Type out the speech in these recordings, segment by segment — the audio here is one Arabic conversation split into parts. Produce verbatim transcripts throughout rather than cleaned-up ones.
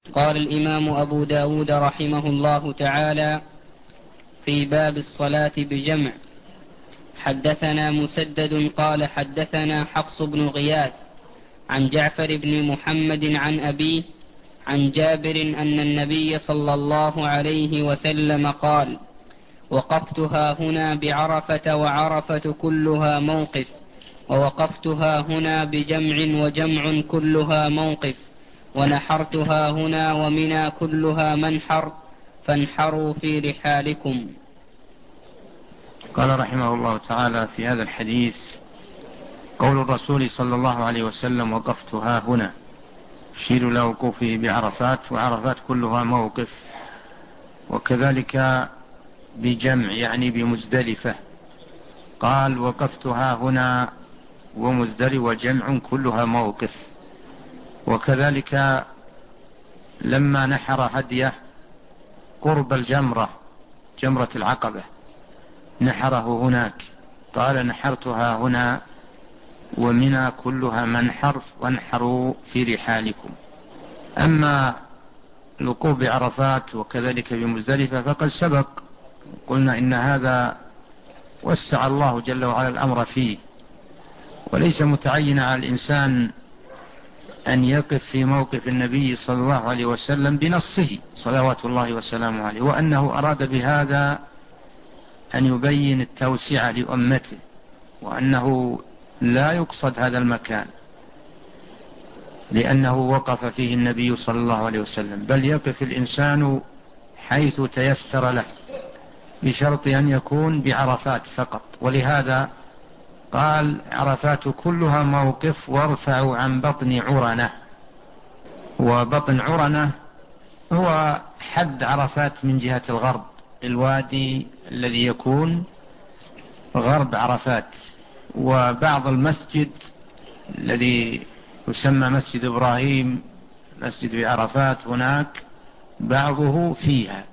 قال الإمام أبو داود رحمه الله تعالى في باب الصلاة بجمع: حدثنا مسدد قال حدثنا حفص بن غياث عن جعفر بن محمد عن أبيه عن جابر أن النبي صلى الله عليه وسلم قال: وقفتها هنا بعرفة وعرفة كلها موقف، ووقفتها هنا بجمع وجمع كلها موقف، ونحرتها هنا ومنى كلها منحر، فانحروا في رحالكم. قال رحمه الله تعالى في هذا الحديث: قول الرسول صلى الله عليه وسلم: وقفتها هنا، يشير إلى وقوفه بعرفات، وعرفات كلها موقف، وكذلك بجمع يعني بمزدلفة. قال: وقفتها هنا ومزدلفة وجمع كلها موقف. وكذلك لما نحر هديه قرب الجمرة، جمرة العقبة، نحره هناك، قال: نحرتها هنا ومنى كلها منحر، وانحروا في رحالكم. أما الوقوف بعرفات وكذلك بمزدلفة فقد سبق، قلنا إن هذا وسع الله جل وعلا الأمر فيه، وليس متعينا على الإنسان أن يقف في موقف النبي صلى الله عليه وسلم بنصه صلوات الله وسلامه عليه، وأنه أراد بهذا أن يبين التوسعة لأمته، وأنه لا يقصد هذا المكان لأنه وقف فيه النبي صلى الله عليه وسلم، بل يقف الإنسان حيث تيسر له، بشرط أن يكون بعرفات فقط. ولهذا قال: عرفات كلها موقف، وارفعوا عن بطن عرنة. وبطن عرنة هو حد عرفات من جهة الغرب، الوادي الذي يكون غرب عرفات. وبعض المسجد الذي يسمى مسجد إبراهيم، مسجد بعرفات، هناك بعضه فيها.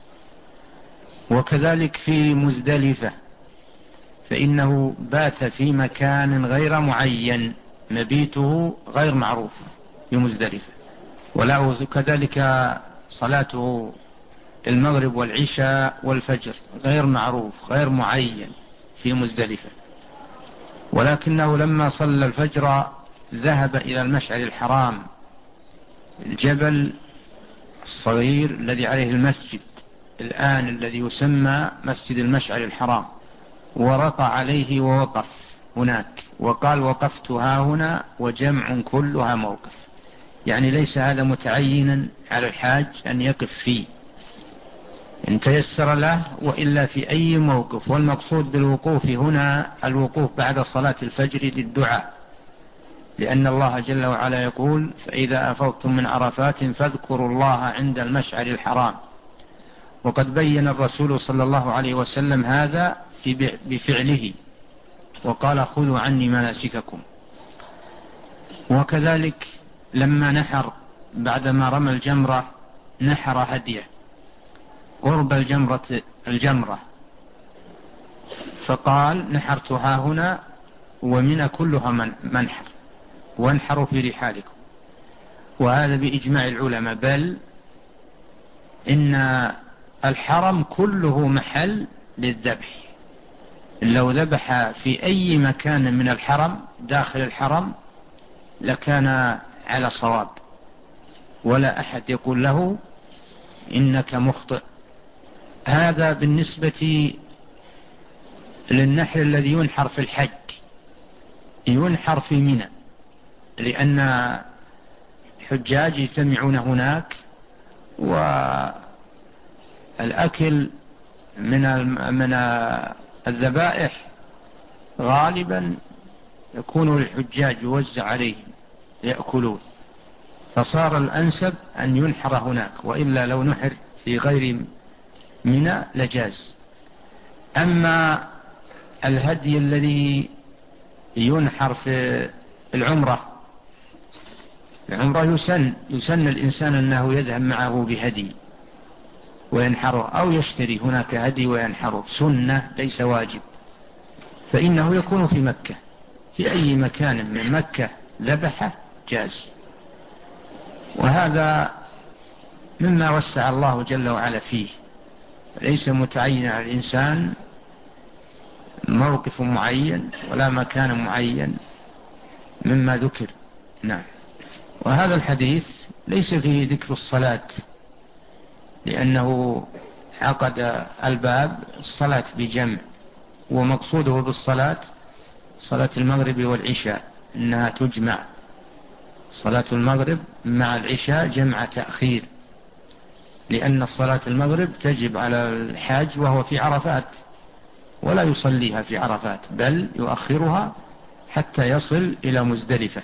وكذلك في مزدلفة، فإنه بات في مكان غير معين، مبيته غير معروف في مزدلفة. وله كذلك صلاته المغرب والعشاء والفجر غير معروف غير معين في مزدلفة. ولكنه لما صلى الفجر ذهب إلى المشعر الحرام، الجبل الصغير الذي عليه المسجد الآن الذي يسمى مسجد المشعر الحرام، ورقى عليه ووقف هناك، وقال: وقفتها هنا وجمع كلها موقف. يعني ليس هذا متعينا على الحاج أن يقف فيه، إن تيسر له، وإلا في أي موقف. والمقصود بالوقوف هنا الوقوف بعد صلاة الفجر للدعاء، لأن الله جل وعلا يقول: فإذا أفضتم من عرفات فاذكروا الله عند المشعر الحرام. وقد بين الرسول صلى الله عليه وسلم هذا في بفعله، وقال: خذوا عني مناسككم. وكذلك لما نحر بعدما رمى الجمرة نحر هديه قرب الجمرة الجمرة فقال: نحرتها هنا ومنى كلها منحر، وانحروا في رحالكم. وهذا بإجماع العلماء، بل إن الحرم كله محل للذبح. لو ذبح في أي مكان من الحرم داخل الحرم لكان على صواب، ولا أحد يقول له إنك مخطئ. هذا بالنسبة للنحر الذي ينحر في الحج، ينحر في منى، لأن الحجاج يجتمعون هناك، والأكل من من الذبائح غالبا يكون للحجاج يوزع عليهم يأكلون، فصار الأنسب أن ينحر هناك، وإلا لو نحر في غير منى لجاز. أما الهدي الذي ينحر في العمرة، العمرة يسن يسن الإنسان أنه يذهب معه بهدي وينحره، أو يشتري هناك هدي وينحره، سنة ليس واجب، فإنه يكون في مكة، في أي مكان من مكة ذبحه جاز. وهذا مما وسع الله جل وعلا فيه، ليس متعين على الإنسان موقف معين ولا مكان معين مما ذكر. نعم. وهذا الحديث ليس فيه ذكر الصلاة، لأنه عقد الباب الصلاة بجمع، ومقصوده بالصلاة صلاة المغرب والعشاء، إنها تجمع صلاة المغرب مع العشاء جمع تأخير، لأن صلاة المغرب تجب على الحاج وهو في عرفات، ولا يصليها في عرفات بل يؤخرها حتى يصل إلى مزدلفة.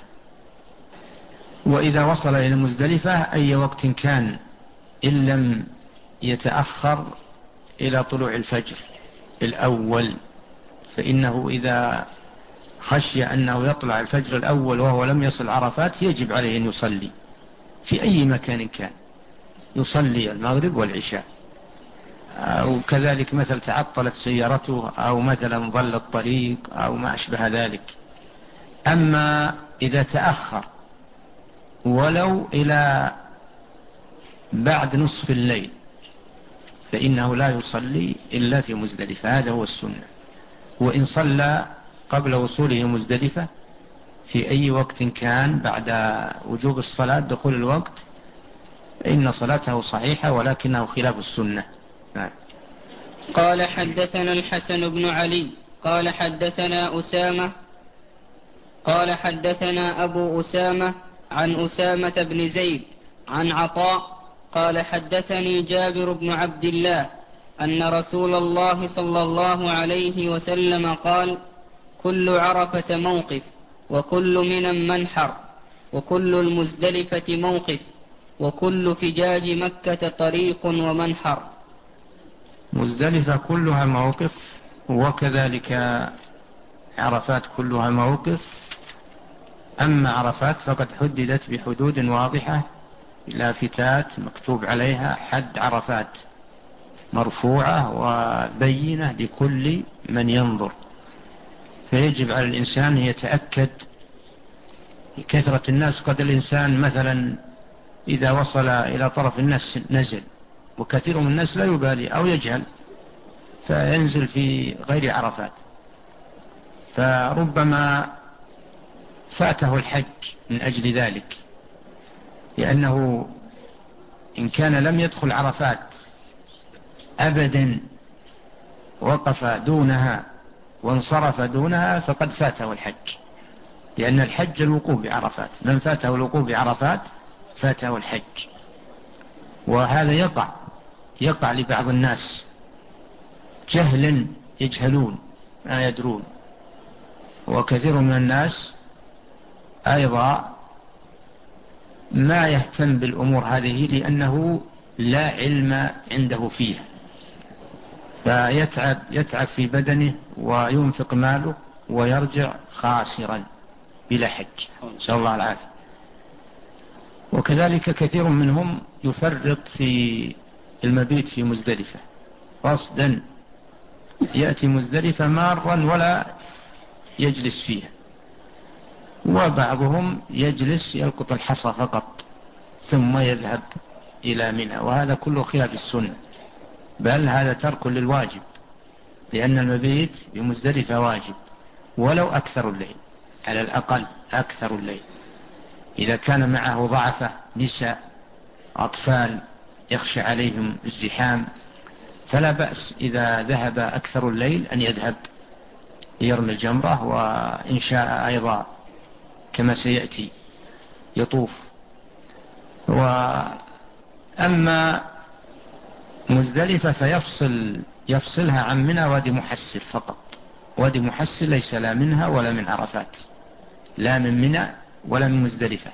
وإذا وصل إلى مزدلفة أي وقت كان إن لم يتأخر إلى طلوع الفجر الأول، فإنه إذا خشي أنه يطلع الفجر الأول وهو لم يصل عرفات يجب عليه أن يصلي في أي مكان كان، يصلي المغرب والعشاء. أو كذلك مثل تعطلت سيارته أو مثلا ضل الطريق أو ما أشبه ذلك. أما إذا تأخر ولو إلى بعد نصف الليل فإنه لا يصلي إلا في مزدلفة، هذا هو السنة. وإن صلى قبل وصوله مزدلفة في أي وقت كان بعد وجوب الصلاة دخول الوقت إن صلاته صحيحة، ولكنه خلاف السنة. نعم. قال حدثنا الحسن بن علي قال حدثنا أسامة قال حدثنا أبو أسامة عن أسامة بن زيد عن عطاء قال حدثني جابر بن عبد الله أن رسول الله صلى الله عليه وسلم قال: كل عرفة موقف، وكل منى منحر، وكل المزدلفة موقف، وكل فجاج مكة طريق ومنحر. مزدلفة كلها موقف، وكذلك عرفات كلها موقف. أما عرفات فقد حددت بحدود واضحة، لافتات مكتوب عليها حد عرفات مرفوعة وبينة لكل من ينظر، فيجب على الإنسان أن يتأكد. كثرة الناس قد الإنسان مثلا إذا وصل إلى طرف الناس نزل، وكثير من الناس لا يبالي أو يجهل فينزل في غير عرفات، فربما فاته الحج من أجل ذلك، لأنه إن كان لم يدخل عرفات أبدا وقف دونها وانصرف دونها فقد فاته الحج، لأن الحج الوقوف بعرفات، من فاته الوقوف بعرفات فاته الحج. وهذا يقع يقع لبعض الناس جهلا، يجهلون ما يدرون، وكثير من الناس أيضا ما يهتم بالأمور هذه لأنه لا علم عنده فيها، فيتعب يتعب في بدنه وينفق ماله ويرجع خاسرا بلا حج، نسأل الله العافية. وكذلك كثير منهم يفرط في المبيت في مزدلفة قصدا، يأتي مزدلفة مارا ولا يجلس فيها، وبعضهم يجلس يلقط الحصى فقط ثم يذهب إلى منى، وهذا كله خلاف السنة، بل هذا ترك للواجب، لأن المبيت بمزدلفة واجب ولو أكثر الليل، على الأقل أكثر الليل. إذا كان معه ضعفة نساء أطفال يخشى عليهم الزحام فلا بأس إذا ذهب أكثر الليل أن يذهب يرمي الجمرة، وإن شاء أيضا كما سيأتي يطوف. وأما مزدلفة فيفصل يفصلها عن منى وادي محسر فقط، وادي محسر ليس لا منها ولا من عرفات، لا من منى ولا من مزدلفة،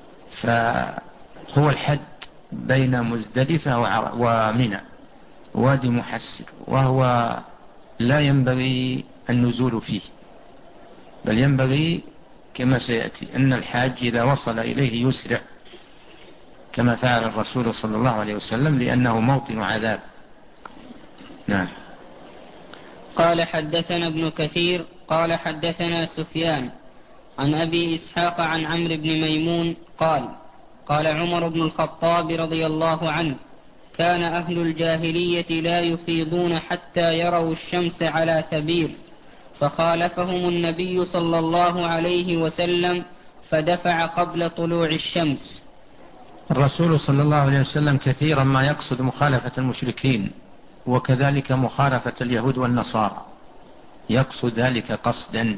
فهو الحد بين مزدلفة ومنى وادي محسر، وهو لا ينبغي النزول فيه، بل ينبغي كما سيأتي أن الحاج إذا وصل إليه يسرع كما فعل الرسول صلى الله عليه وسلم، لأنه موطن عذاب. نعم. قال حدثنا ابن كثير قال حدثنا سفيان عن أبي إسحاق عن عمرو بن ميمون قال: قال عمر بن الخطاب رضي الله عنه: كان أهل الجاهلية لا يفيضون حتى يروا الشمس على ثبير، فخالفهم النبي صلى الله عليه وسلم فدفع قبل طلوع الشمس. الرسول صلى الله عليه وسلم كثيرا ما يقصد مخالفة المشركين، وكذلك مخالفة اليهود والنصارى، يقصد ذلك قصدا،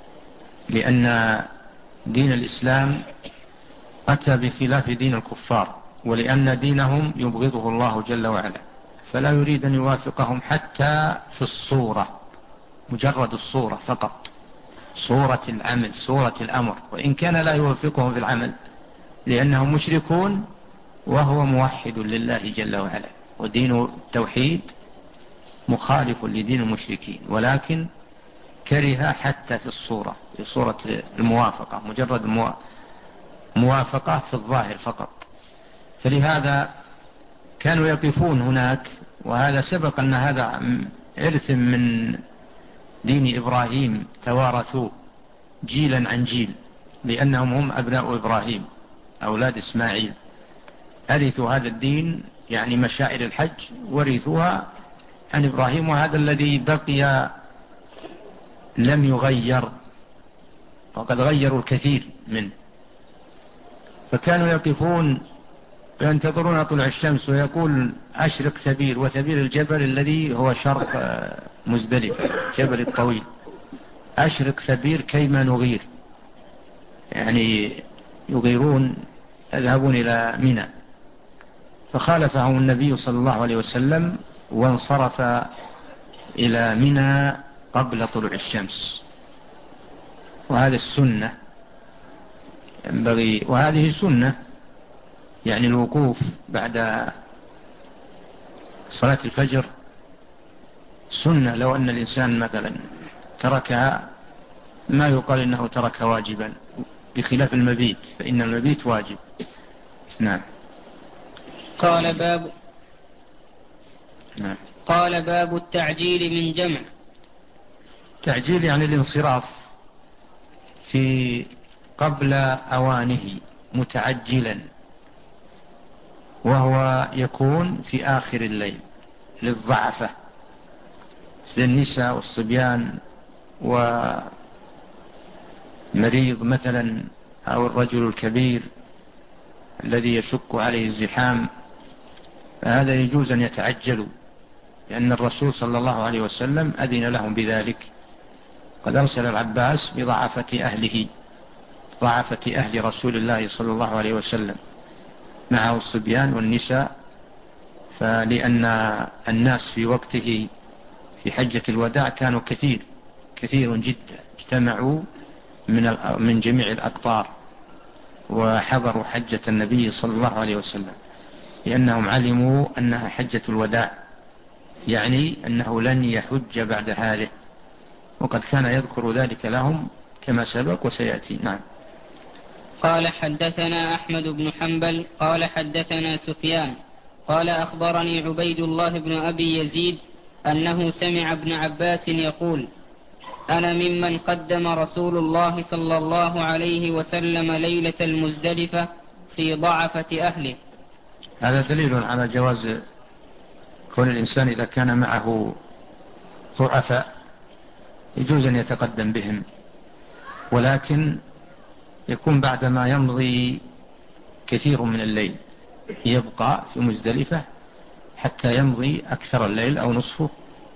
لأن دين الإسلام أتى بخلاف دين الكفار، ولأن دينهم يبغضه الله جل وعلا، فلا يريد أن يوافقهم حتى في الصورة، مجرد الصورة فقط، صورة العمل، صورة الأمر، وإن كان لا يوافقهم في العمل لأنهم مشركون وهو موحد لله جل وعلا، ودين التوحيد مخالف لدين المشركين، ولكن كره حتى في الصورة، في صورة الموافقة، مجرد موافقة في الظاهر فقط. فلهذا كانوا يقفون هناك، وهذا سبق أن هذا إرث من دين إبراهيم توارثوه جيلا عن جيل، لأنهم هم أبناء إبراهيم أولاد إسماعيل، أرثوا هذا الدين، يعني مشاعر الحج ورثوها عن إبراهيم، وهذا الذي بقي لم يغير، وقد غيروا الكثير منه. فكانوا يقفون ينتظرون طلوع الشمس، ويقول أشرق ثبير، وثبير الجبل الذي هو شرق مزدلفة، جبل الطويل، أشرق ثبير كيما نغير، يعني يغيرون، يذهبون إلى منى. فخالفهم النبي صلى الله عليه وسلم وانصرف إلى منى قبل طلوع الشمس، وهذا السنة ينبغي، وهذه سنة، يعني الوقوف بعد صلاة الفجر سنة. لو أن الإنسان مثلا تركها ما يقال إنه ترك واجبا، بخلاف المبيت، فإن المبيت واجب. نعم. قال باب نعم. قال باب التعجيل من جمع. تعجيل يعني الانصراف في قبل أوانه متعجلا، وهو يكون في آخر الليل للضعفة، للنساء والصبيان ومريض مثلا، أو الرجل الكبير الذي يشق عليه الزحام، فهذا يجوز أن يتعجلوا، لأن الرسول صلى الله عليه وسلم أذن لهم بذلك، قد أرسل العباس بضعفة أهله، ضعفة أهل رسول الله صلى الله عليه وسلم، معه الصبيان والنساء، فلأن الناس في وقته في حجة الوداع كانوا كثير كثير جدا، اجتمعوا من من جميع الأقطار وحضروا حجة النبي صلى الله عليه وسلم، لأنهم علموا أنها حجة الوداع، يعني أنه لن يحج بعد هذه، وقد كان يذكر ذلك لهم كما سبق وسيأتي. نعم. قال حدثنا أحمد بن حنبل قال حدثنا سفيان قال أخبرني عبيد الله بن أبي يزيد أنه سمع ابن عباس يقول: أنا ممن قدم رسول الله صلى الله عليه وسلم ليلة المزدلفة في ضعفة أهله. هذا دليل على جواز كون الإنسان إذا كان معه ضعفاء يجوز أن يتقدم بهم، ولكن يكون بعدما يمضي كثير من الليل، يبقى في مزدلفة حتى يمضي أكثر الليل أو نصفه،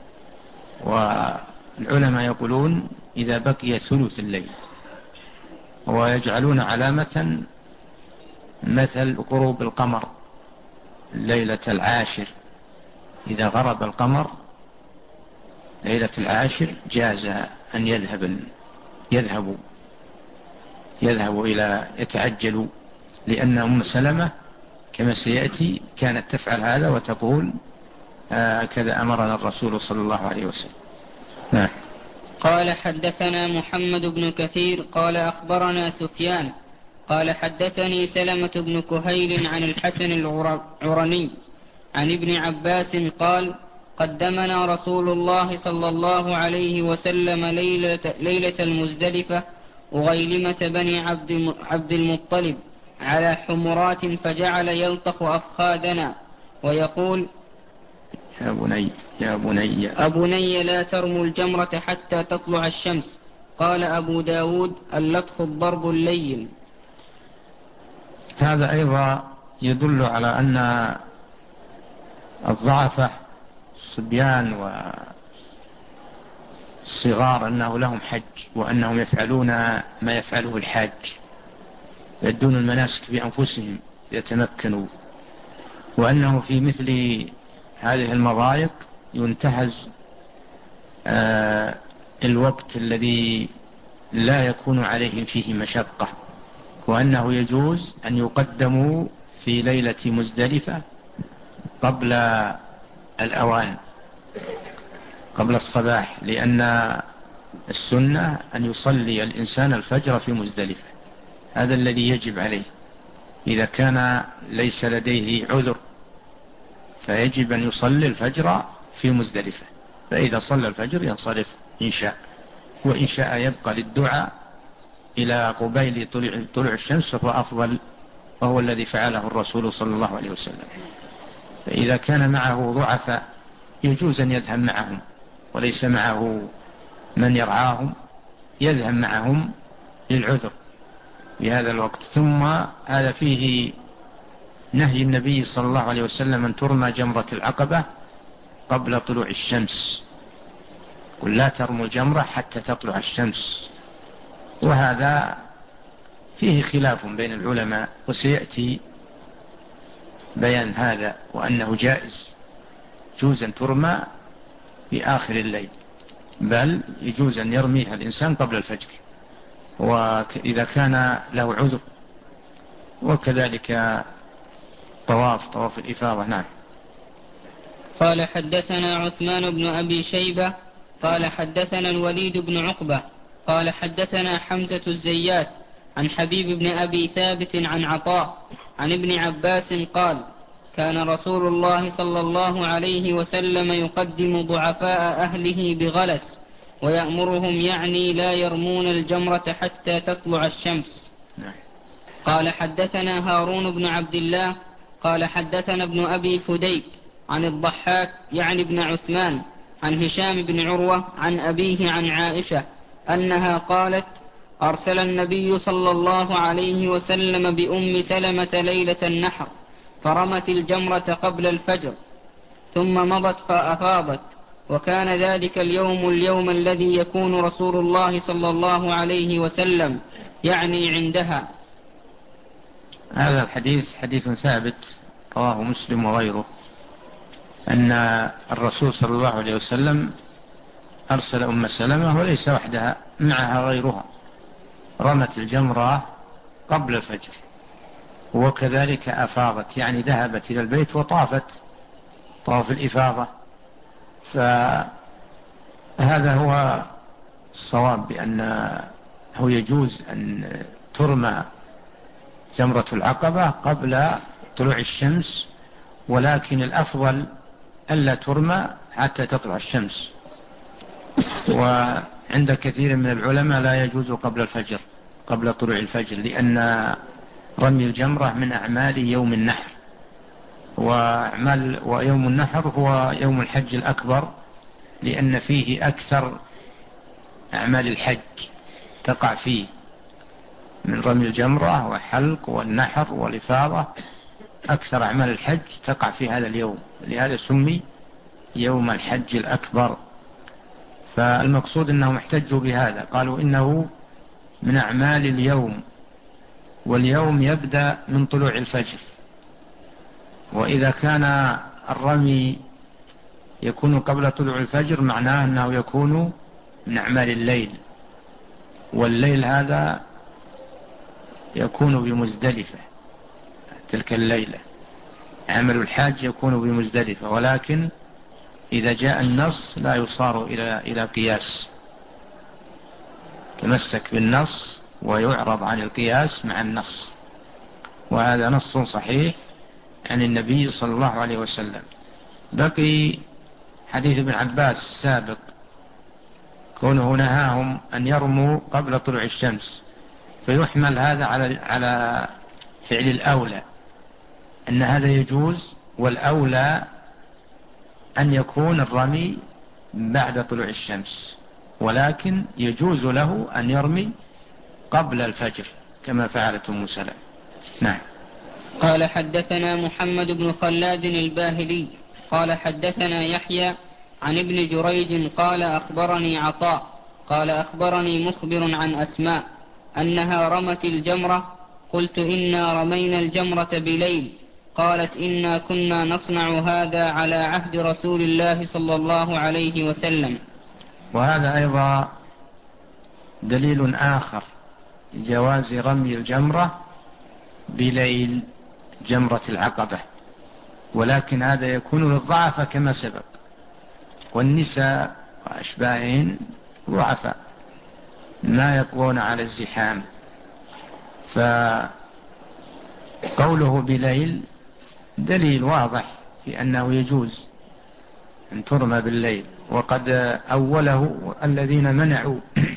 والعلماء يقولون إذا بقي ثلث الليل، ويجعلون علامة مثل غروب القمر ليلة العاشر، إذا غرب القمر ليلة العاشر جاز أن يذهب يذهبوا يذهبوا إلى يتعجلوا، لأن أم سلمة كما سيأتي كانت تفعل هذا وتقول هكذا أمرنا الرسول صلى الله عليه وسلم. نعم. قال حدثنا محمد بن كثير قال أخبرنا سفيان قال حدثني سلمة بن كهيل عن الحسن العرني عن ابن عباس قال: قدمنا رسول الله صلى الله عليه وسلم ليلة, ليلة المزدلفة وغيلمة بني عبد, عبد المطلب على حمرات فجعل يلطخ أفخاذنا ويقول يا بني يا بني أبني لا ترموا الجمرة حتى تطلع الشمس. قال أبو داود اللطخ الضرب اللين. هذا أيضا يدل على أن الضعفة الصبيان والصغار أنه لهم حج وأنهم يفعلون ما يفعله الحاج، يدون المناسك بأنفسهم يتمكنوا، وأنه في مثل هذه المضايق ينتهز آه الوقت الذي لا يكون عليهم فيه مشقة، وأنه يجوز أن يقدموا في ليلة مزدلفة قبل الأوان، قبل الصباح، لأن السنة أن يصلي الإنسان الفجر في مزدلفة، هذا الذي يجب عليه إذا كان ليس لديه عذر، فيجب أن يصلي الفجر في مزدلفة، فإذا صلى الفجر ينصرف إن شاء، وإن شاء يبقى للدعاء إلى قبيل طلوع الشمس فهو أفضل، وهو الذي فعله الرسول صلى الله عليه وسلم. فإذا كان معه ضعفاء يجوز أن يذهب معهم وليس معه من يرعاهم، يذهب معهم للعذر في هذا الوقت. ثم هذا فيه نهي النبي صلى الله عليه وسلم أن ترمى جمرة العقبة قبل طلوع الشمس، قل لا ترموا الجمرة حتى تطلع الشمس، وهذا فيه خلاف بين العلماء، وسيأتي بيان هذا، وأنه جائز، يجوز أن ترمى في آخر الليل، بل يجوز أن يرميها الإنسان قبل الفجر وإذا كان له عذر، وكذلك طواف طواف الإفاضة. نعم. قال حدثنا عثمان بن أبي شيبة قال حدثنا الوليد بن عقبة قال حدثنا حمزة الزيات عن حبيب بن أبي ثابت عن عطاء عن ابن عباس قال كان رسول الله صلى الله عليه وسلم يقدم ضعفاء أهله بغلس ويأمرهم يعني لا يرمون الجمرة حتى تطلع الشمس. قال حدثنا هارون بن عبد الله قال حدثنا ابن أبي فديك عن الضحاك يعني ابن عثمان عن هشام بن عروة عن أبيه عن عائشة أنها قالت أرسل النبي صلى الله عليه وسلم بأم سلمة ليلة النحر فرمت الجمرة قبل الفجر ثم مضت فأفاضت، وكان ذلك اليوم اليوم الذي يكون رسول الله صلى الله عليه وسلم يعني عندها. هذا الحديث حديث ثابت رواه مسلم وغيره، أن الرسول صلى الله عليه وسلم أرسل أم سلمة وليس وحدها، معها غيرها، رمت الجمرة قبل الفجر، وكذلك أفاضت يعني ذهبت إلى البيت وطافت طواف الإفاضة. فهذا هو الصواب، بأنه يجوز أن ترمى جمرة العقبة قبل طلوع الشمس، ولكن الأفضل ألا ترمى حتى تطلع الشمس، وعند كثير من العلماء لا يجوز قبل الفجر قبل طلوع الفجر، لأن رمي الجمرة من أعمال يوم النحر، وأعمال ويوم النحر هو يوم الحج الأكبر، لأن فيه أكثر أعمال الحج تقع فيه من رمي الجمرة وحلق والنحر والإفاضة، أكثر أعمال الحج تقع في هذا اليوم، لهذا سمي يوم الحج الأكبر. فالمقصود أنهم احتجوا بهذا، قالوا إنه من أعمال اليوم، واليوم يبدأ من طلوع الفجر، وإذا كان الرمي يكون قبل طلوع الفجر معناه أنه يكون من أعمال الليل، والليل هذا يكون بمزدلفة تلك الليلة، عمل الحاج يكون بمزدلفة، ولكن إذا جاء النص لا يصار إلى إلى قياس، تمسك بالنص ويعرض عن القياس مع النص، وهذا نص صحيح عن النبي صلى الله عليه وسلم. بقي حديث ابن عباس السابق كونه نهاهم أن يرموا قبل طلوع الشمس، فيحمل هذا على على فعل الأولى أن هذا يجوز، والأولى أن يكون الرمي بعد طلوع الشمس، ولكن يجوز له أن يرمي قبل الفجر كما فعلت أم سلمة. نعم. قال حدثنا محمد بن خلاد الباهلي قال حدثنا يحيى عن ابن جريج قال أخبرني عطاء قال أخبرني مخبر عن أسماء أنها رمت الجمرة. قلت إنا رمينا الجمرة بليل. قالت إنا كنا نصنع هذا على عهد رسول الله صلى الله عليه وسلم. وهذا أيضا دليل آخر جواز رمي الجمرة بليل، جمرة العقبة، ولكن هذا يكون للضعف كما سبق، والنساء وأشباههن ضعفاء ما يقوون على الزحام، فقوله بليل دليل واضح في أنه يجوز أن ترمى بالليل. وقد أوله الذين منعوا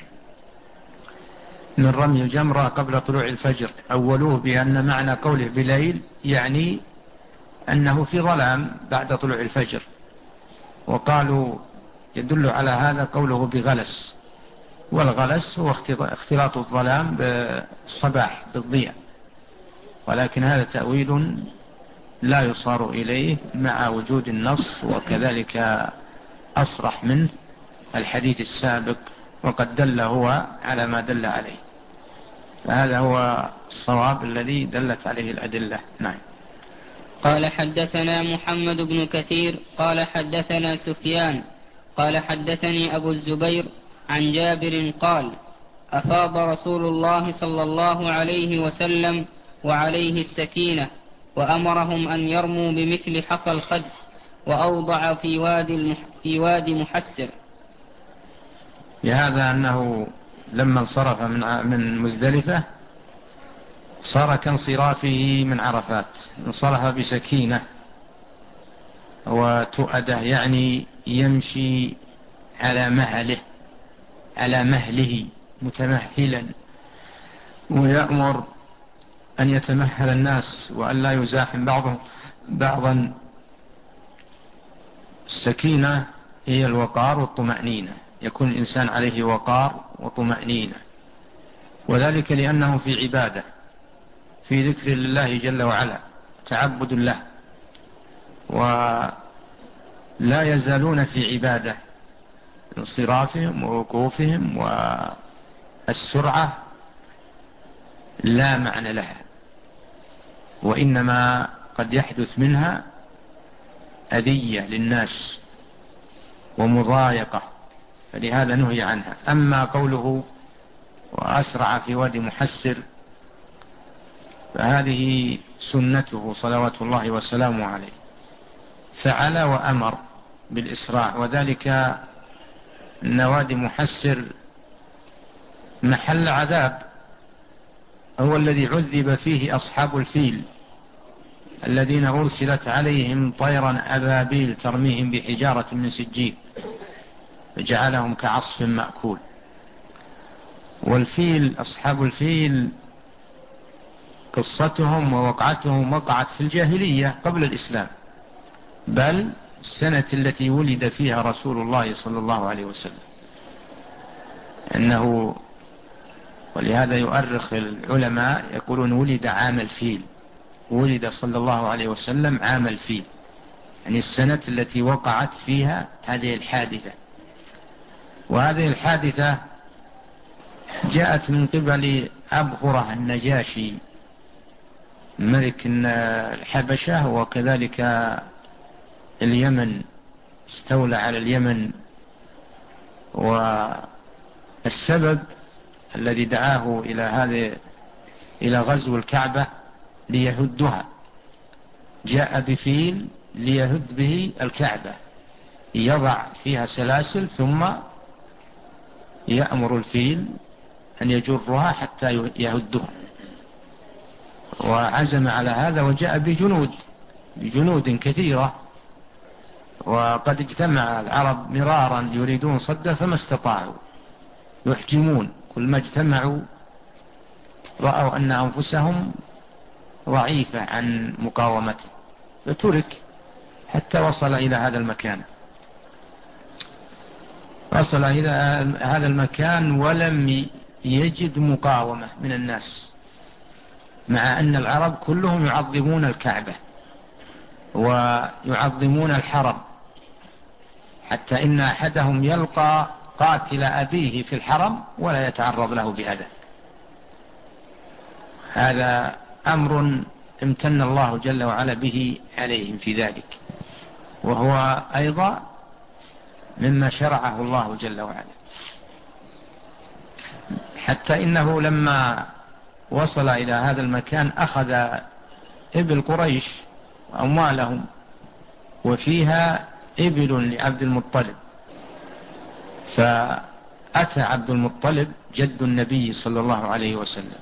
من رمي الجمرة قبل طلوع الفجر أولوه بأن معنى قوله بليل يعني أنه في ظلام بعد طلوع الفجر، وقالوا يدل على هذا قوله بغلس، والغلس هو اختلاط الظلام بالصباح بالضياء، ولكن هذا تأويل لا يصار إليه مع وجود النص، وكذلك أصرح منه الحديث السابق، وقد دل هو على ما دل عليه، فهذا هو الصواب الذي دلت عليه الأدلة. نعم. قال حدثنا محمد بن كثير قال حدثنا سفيان قال حدثني أبو الزبير عن جابر قال أفاض رسول الله صلى الله عليه وسلم وعليه السكينة، وأمرهم أن يرموا بمثل حصى الخد، وأوضع في وادي, المح في وادي محسر. بهذا أنه لما انصرف من من مزدلفة صار كانصرافه من عرفات، انصرف بسكينة وتؤده، يعني يمشي على مهله على مهله متمهلا، ويأمر أن يتمهل الناس وأن لا يزاحم بعضهم بعضا. السكينة هي الوقار والطمأنينة، يكون الإنسان عليه وقار وطمأنينة، وذلك لأنه في عبادة، في ذكر الله جل وعلا، تعبد له، ولا يزالون في عبادة. انصرافهم ووقوفهم والسرعة لا معنى لها، وإنما قد يحدث منها أذية للناس ومضايقة، فلهذا نهي عنها. أما قوله وأسرع في وادي محسر فهذه سنته صلوات الله وسلامه عليه، فعل وأمر بالإسراع، وذلك أن وادي محسر محل عذاب، هو الذي عذب فيه أصحاب الفيل الذين أرسلت عليهم طيرا أبابيل ترميهم بحجارة من سجيل فجعلهم كعصف مأكول. والفيل أصحاب الفيل قصتهم ووقعتهم وقعت في الجاهلية قبل الإسلام، بل السنة التي ولد فيها رسول الله صلى الله عليه وسلم، أنه ولهذا يؤرخ العلماء يقولون ولد عام الفيل، ولد صلى الله عليه وسلم عام الفيل، يعني السنة التي وقعت فيها هذه الحادثة. وهذه الحادثة جاءت من قبل أبغرة النجاشي ملك الحبشة، وكذلك اليمن، استولى على اليمن. والسبب الذي دعاه إلى هذا إلى غزو الكعبة ليهدها، جاء بفيل ليهد به الكعبة، يضع فيها سلاسل ثم يأمر الفيل أن يجرها حتى يهدها، وعزم على هذا وجاء بجنود بجنود كثيرة، وقد اجتمع العرب مرارا يريدون صده فما استطاعوا، يحجمون، كل ما اجتمعوا رأوا أن أنفسهم ضعيفة عن مقاومته، فترك حتى وصل إلى هذا المكان. وصل إلى هذا المكان ولم يجد مقاومة من الناس، مع أن العرب كلهم يعظمون الكعبة ويعظمون الحرم، حتى إن أحدهم يلقى قاتل أبيه في الحرم ولا يتعرض له بأذى. هذا أمر امتن الله جل وعلا به عليهم في ذلك، وهو أيضا مما شرعه الله جل وعلا. حتى إنه لما وصل إلى هذا المكان أخذ إبل قريش وأموالهم، وفيها إبل لعبد المطلب، فأتى عبد المطلب جد النبي صلى الله عليه وسلم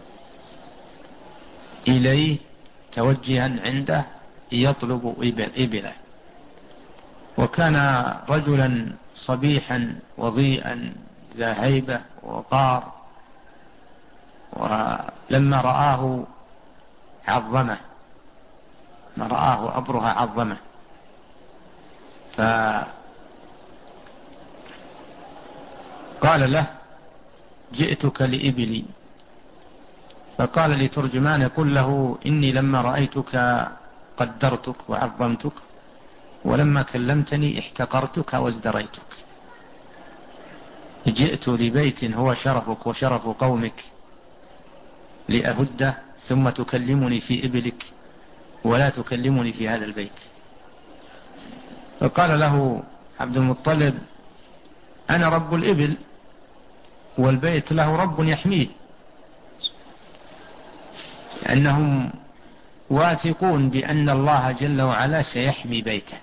إليه توجها عنده يطلب إبله، وكان رجلا صبيحا وضيئا ذا هيبة ووقار، ولما رآه عظمه، ما رآه أبرها عظمه، فقال له جئتك لإبلي. فقال لترجمان يقول له إني لما رأيتك قدرتك وعظمتك، ولما كلمتني احتقرتك وازدريتك. جئت لبيت هو شرفك وشرف قومك لأهده، ثم تكلمني في إبلك ولا تكلمني في هذا البيت. فقال له عبد المطلب أنا رب الإبل والبيت له رب يحميه، لأنهم واثقون بأن الله جل وعلا سيحمي بيته،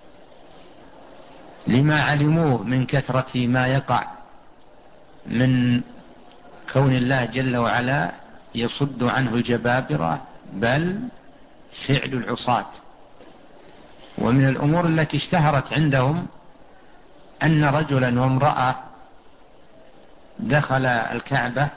لما علموه من كثرة ما يقع من كون الله جل وعلا يصد عنه الجبابرة، بل فعل العصاة. ومن الأمور التي اشتهرت عندهم أن رجلا وامرأة دخل الكعبة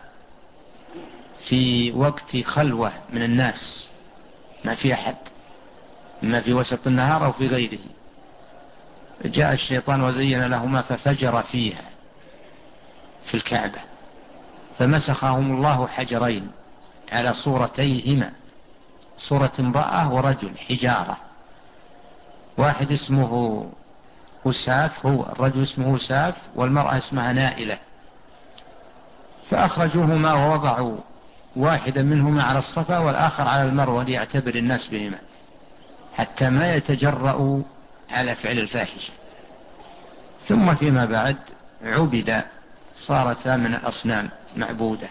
في وقت خلوة من الناس، ما في أحد، ما في وسط النهار أو في غيره، جاء الشيطان وزين لهما ففجر فيها في الكعبة، فمسخهم الله حجرين على صورتيهما، صورة امرأة ورجل حجارة، واحد اسمه وساف، هو الرجل اسمه وساف والمرأة اسمها نائلة، فأخرجوهما ووضعوا واحدا منهما على الصفا والآخر على المروة ليعتبر الناس بهما، حتى ما يتجرؤوا على فعل الفاحشة. ثم فيما بعد عبد، صارتا من الأصنام معبودة.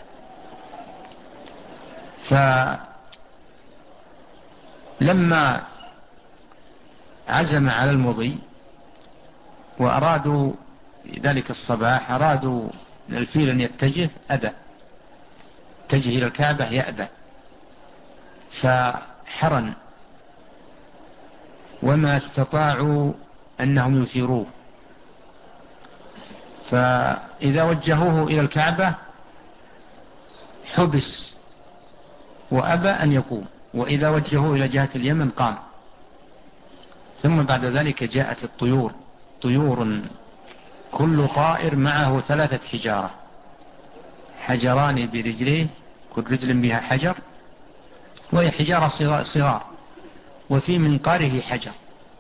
فلما عزم على المضي وأرادوا ذلك الصباح، أرادوا الفيل أن يتجه، أبى، اتجه إلى الكعبة يأبى، فحرن وما استطاعوا أنهم يثيروه. فإذا وجهوه إلى الكعبة حبس وأبى أن يقوم، وإذا وجهوه إلى جهة اليمن قام. ثم بعد ذلك جاءت الطيور، طيور كل طائر معه ثلاثة حجارة، حجران برجليه، كل رجل بها حجر، وهي حجارة صغار، وفي منقاره حجر،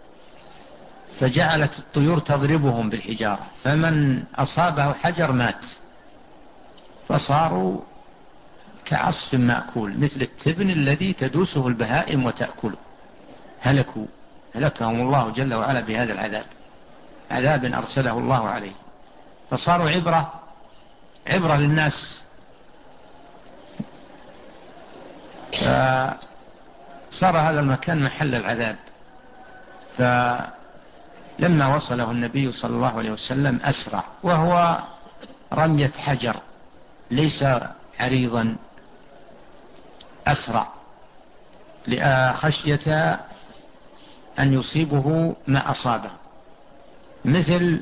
فجعلت الطيور تضربهم بالحجارة، فمن أصابه حجر مات، فصاروا كعصف مأكول، مثل التبن الذي تدوسه البهائم وتأكله، هلكوا، هلكهم الله جل وعلا بهذا العذاب، عذاب أرسله الله عليه، فصاروا عبرة عبرة للناس. فصار هذا المكان محل العذاب. فلما وصله النبي صلى الله عليه وسلم أسرع، وهو رمية حجر ليس عريضا، أسرع لخشية أن يصيبه ما أصابه، مثل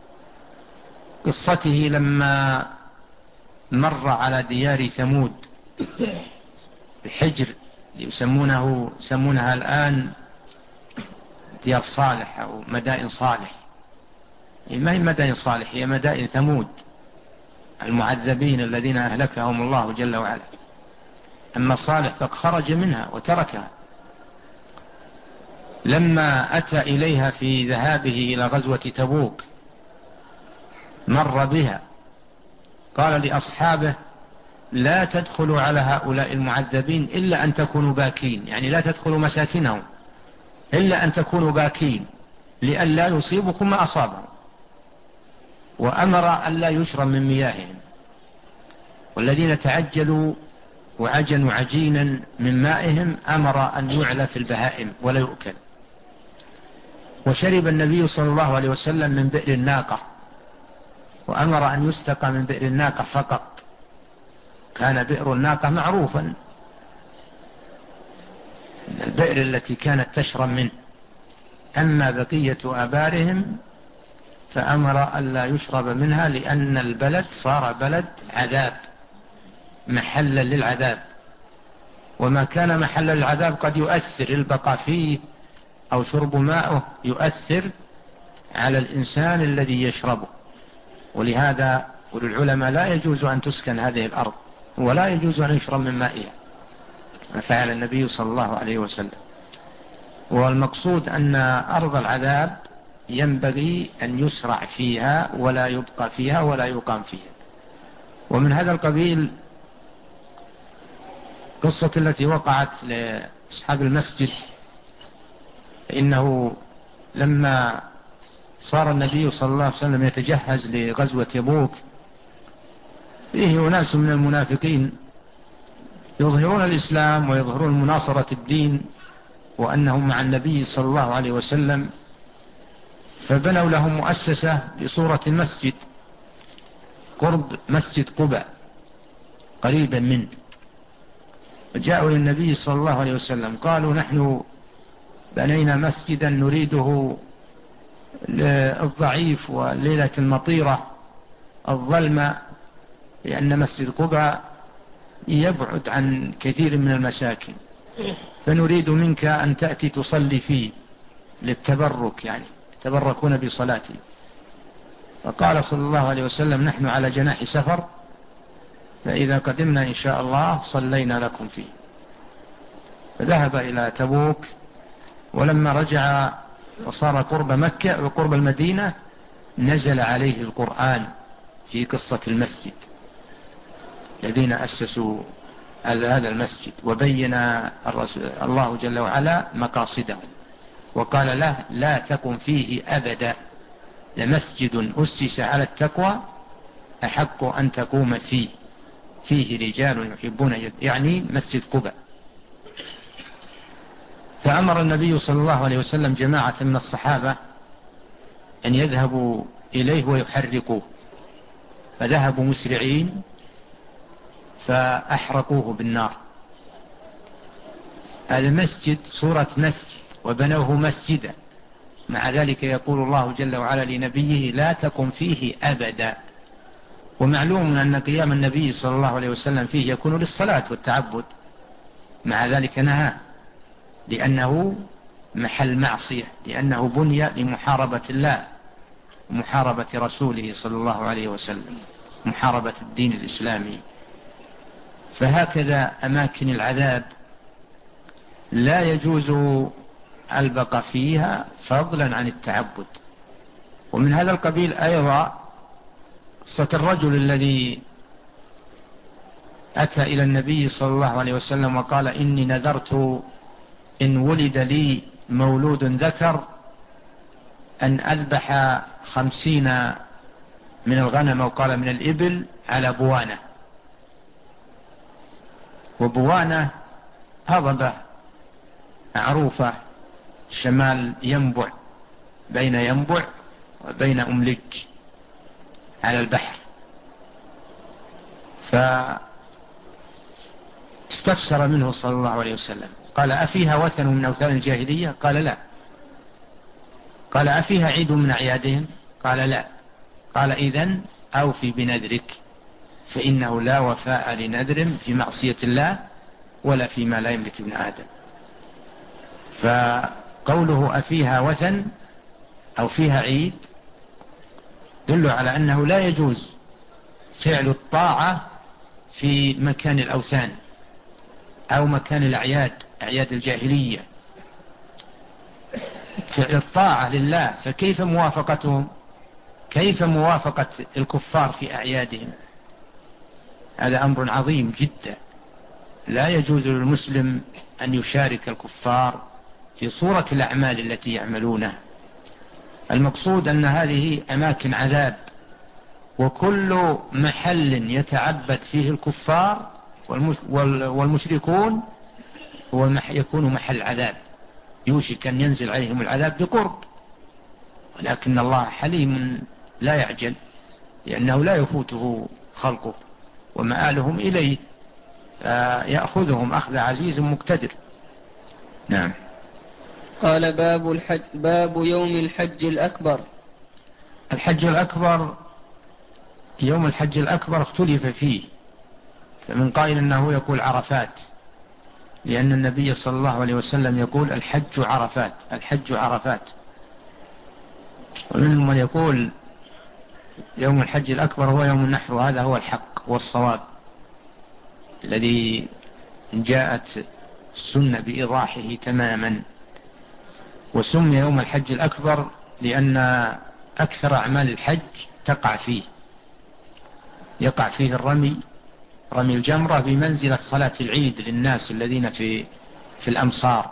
قصته لما مر على ديار ثمود، الحجر يسمونه يسمونها الآن ديار صالح أو مدائن صالح. ما هي مدائن صالح، هي مدائن ثمود المعذبين الذين أهلكهم الله جل وعلا. أما صالح فخرج منها وتركها. لما أتى إليها في ذهابه إلى غزوة تبوك مر بها، قال لأصحابه: لا تدخلوا على هؤلاء المعذبين إلا أن تكونوا باكين، يعني لا تدخلوا مساكنهم إلا أن تكونوا باكين لئلا يصيبكم ما أصابهم. وأمر أن لا يشرب من مياههم، والذين تعجلوا وعجنوا عجينا من مائهم أمر أن يعلى في البهائم ولا يؤكل. وشرب النبي صلى الله عليه وسلم من بئر الناقة، وأمر أن يستقى من بئر الناقة فقط. كان بئر الناقة معروفا، البئر التي كانت تشرب منه. أما بقية آبارهم فأمر أن لا يشرب منها، لأن البلد صار بلد عذاب، محلا للعذاب. وما كان محلا للعذاب قد يؤثر البقاء فيه أو شرب ماءه يؤثر على الإنسان الذي يشربه. ولهذا يقول العلماء: لا يجوز أن تسكن هذه الأرض، ولا يجوز أن يشرب من مائها، ما فعل النبي صلى الله عليه وسلم. والمقصود أن أرض العذاب ينبغي أن يسرع فيها ولا يبقى فيها ولا يقام فيها. ومن هذا القبيل قصة التي وقعت لأصحاب المسجد، إنه لما صار النبي صلى الله عليه وسلم يتجهز لغزوة تبوك فيه أناس من المنافقين يظهرون الإسلام ويظهرون مناصرة الدين وأنهم مع النبي صلى الله عليه وسلم، فبنوا لهم مؤسسة بصورة المسجد قرب مسجد قباء قريبا منه. وجاءوا للنبي صلى الله عليه وسلم قالوا: نحن بنينا مسجدا نريده للضعيف والليلة المطيرة الظلمة، لأن مسجد قباء يبعد عن كثير من المساكن، فنريد منك أن تأتي تصلي فيه للتبرك، يعني تبركون بصلاتي. فقال صلى الله عليه وسلم: نحن على جناح سفر، فإذا قدمنا إن شاء الله صلينا لكم فيه. فذهب إلى تبوك، ولما رجع وصار قرب مكة وقرب المدينة نزل عليه القرآن في قصة المسجد الذين أسسوا هذا المسجد، وبين الله جل وعلا مقاصده، وقال له: لا تقم فيه أبدا، لمسجد أسس على التقوى أحق أن تقوم فيه، فيه رجال يحبون، يعني مسجد قباء. فأمر النبي صلى الله عليه وسلم جماعة من الصحابة أن يذهبوا إليه ويحرقوه، فذهبوا مسرعين فأحرقوه بالنار. هذا المسجد صورة مسجد وبنوه مسجدا، مع ذلك يقول الله جل وعلا لنبيه: لا تقم فيه أبدا. ومعلوم أن قيام النبي صلى الله عليه وسلم فيه يكون للصلاة والتعبد، مع ذلك نهى، لأنه محل معصية، لأنه بني لمحاربة الله ومحاربة رسوله صلى الله عليه وسلم، محاربة الدين الإسلامي. فهكذا أماكن العذاب لا يجوز البقاء فيها فضلا عن التعبد. ومن هذا القبيل أيضا قصة الرجل الذي أتى إلى النبي صلى الله عليه وسلم وقال: إني نذرت إن ولد لي مولود ذكر أن أذبح خمسين من الغنم، وقال من الإبل، على بوانة. وبوانة هضبة معروفة شمال ينبع، بين ينبع وبين أملج على البحر. فاستفسر منه صلى الله عليه وسلم، قال: أفيها وثن من أوثان الجاهلية؟ قال: لا. قال: أفيها عيد من أعيادهم؟ قال: لا. قال: إذن أوفي بنذرك، فإنه لا وفاء لنذر في معصية الله ولا فيما لا يملك ابن آدم. فقوله أفيها وثن أو فيها عيد يدل على أنه لا يجوز فعل الطاعة في مكان الأوثان أو مكان الأعياد، أعياد الجاهلية، فعل الطاعة لله. فكيف موافقتهم؟ كيف موافقة الكفار في أعيادهم؟ هذا أمر عظيم جدا. لا يجوز للمسلم أن يشارك الكفار في صورة الأعمال التي يعملونها. المقصود أن هذه أماكن عذاب، وكل محل يتعبد فيه الكفار والمشركون هو يكون محل عذاب، يوشك أن ينزل عليهم العذاب بقرب. ولكن الله حليم لا يعجل، لأنه لا يفوته خلقه ومآلهم إليه، يأخذهم أخذ عزيز مقتدر. نعم. قال باب الحج، باب يوم الحج الأكبر. الحج الأكبر، يوم الحج الأكبر اختلف فيه، فمن قائل أنه يقول عرفات، لأن النبي صلى الله عليه وسلم يقول الحج عرفات، الحج عرفات. ومنهم من يقول يوم الحج الأكبر هو يوم النحر، وهذا هو الحق والصواب الذي جاءت السنة بإيضاحه تماما. وسمي يوم الحج الأكبر لأن أكثر أعمال الحج تقع فيه، يقع فيه الرمي، رمي الجمرة بمنزلة صلاة العيد للناس الذين في في الأمصار.